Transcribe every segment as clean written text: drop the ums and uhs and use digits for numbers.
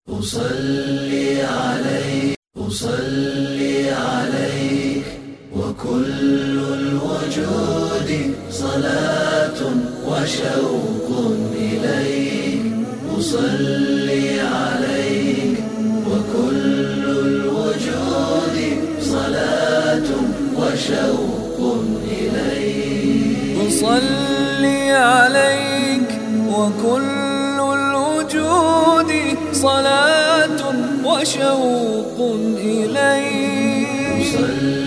أصلي عليك وكل الوجود صلاة وشوق إليك. أصلي عليك وكل الوجود صلاة وشوق إليك. أصلي عليك وكل الوجود صلاة وشوق إليك.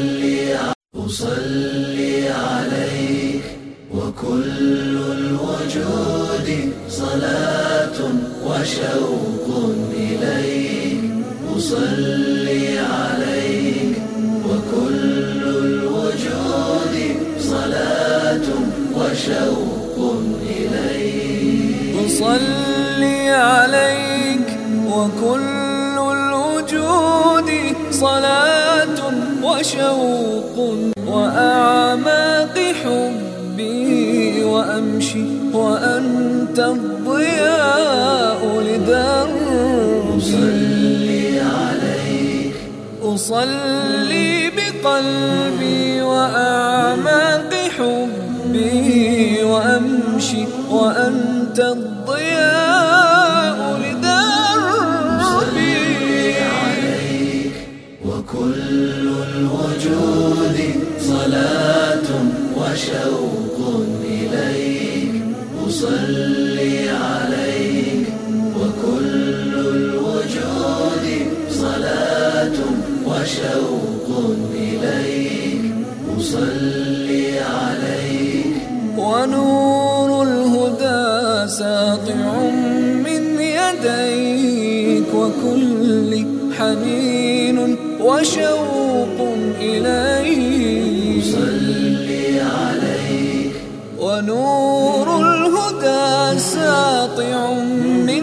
أصلي عليك وكل الوجود صلاة وشوق إليك. أصلي عليك وكل الوجود صلاة وشوق إليك. أصلي عليك وكل الوجود صلاة وشوق وأعماق حبي وأمشي وأنت الضياء لدربي. أصلي عليك أصلي بقلبي وأعماق حبي وأمشي وأنت الضياء لدربي. عليك وكل الوجود صلاة وشوق إليك. أصلي عليك وكل الوجود صلاة وشوق إليك. أصلي عليك ونور الهدى ساطع من يديك وكل حنين وشوق إليك. أصلي عليك ونور الهدى ساطع من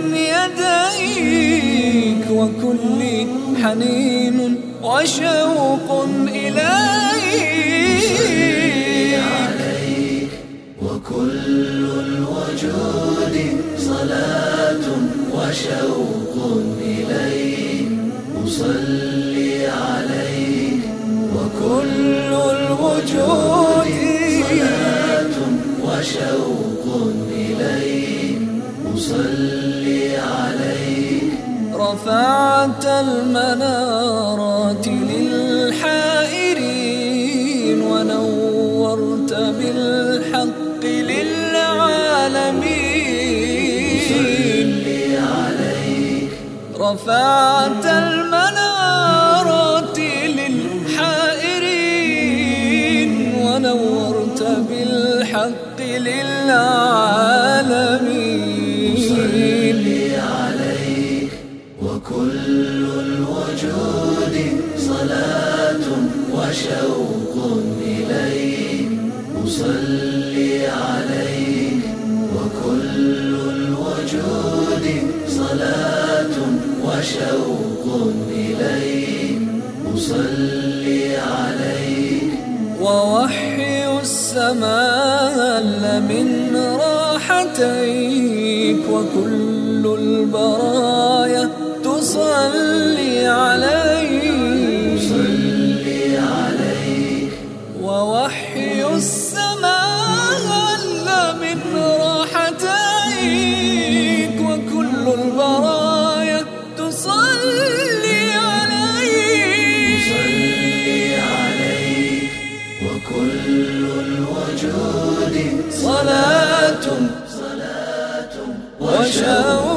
يديك وكل حنين وشوق إليك. عليك وكل الوجود صلاة وشوق إليك. أصلي عليك وكل الوجود صلاة وشوق إليك. أصلي عليك رفعت المنارات للحائرين ونورت بالحق للعالمين. أصلي عليك رفعت المنارات للحائرين ونورت بالحق للعالمين. أصلي عليك وكل الوجود صلاة وشوق إليك. أصلي عليك وكل الوجود صلاة وشوق إليك. أصلي عليك ووحي السماء من راحتيك وكل البرايا تصلي عليك. أصلي عليك ووحي السماء من راحتيك وكل البرايا تصلي عليك. أصلي عليك وكل الوجود صلاة وشوق